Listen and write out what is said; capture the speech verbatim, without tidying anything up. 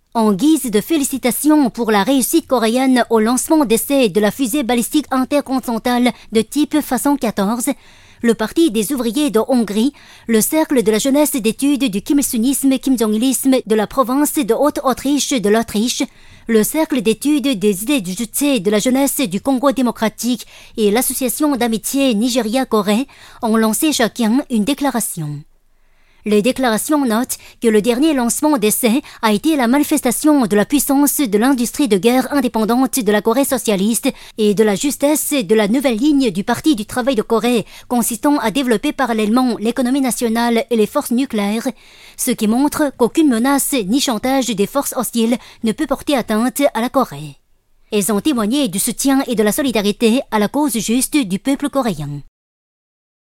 En guise de félicitations pour la réussite coréenne au lancement d'essais de la fusée balistique intercontinentale de type façon quatorze, le Parti des ouvriers de Hongrie, le Cercle de la jeunesse d'études du Kim Il-sungisme Kim Jong-ilisme de la province de Haute-Autriche de l'Autriche, le Cercle d'études des idées du Jutse de la jeunesse du Congo démocratique et l'Association d'amitié Nigeria-Corée ont lancé chacun une déclaration. Les déclarations notent que le dernier lancement d'essai a été la manifestation de la puissance de l'industrie de guerre indépendante de la Corée socialiste et de la justesse de la nouvelle ligne du Parti du travail de Corée consistant à développer parallèlement l'économie nationale et les forces nucléaires, ce qui montre qu'aucune menace ni chantage des forces hostiles ne peut porter atteinte à la Corée. Elles ont témoigné du soutien et de la solidarité à la cause juste du peuple coréen.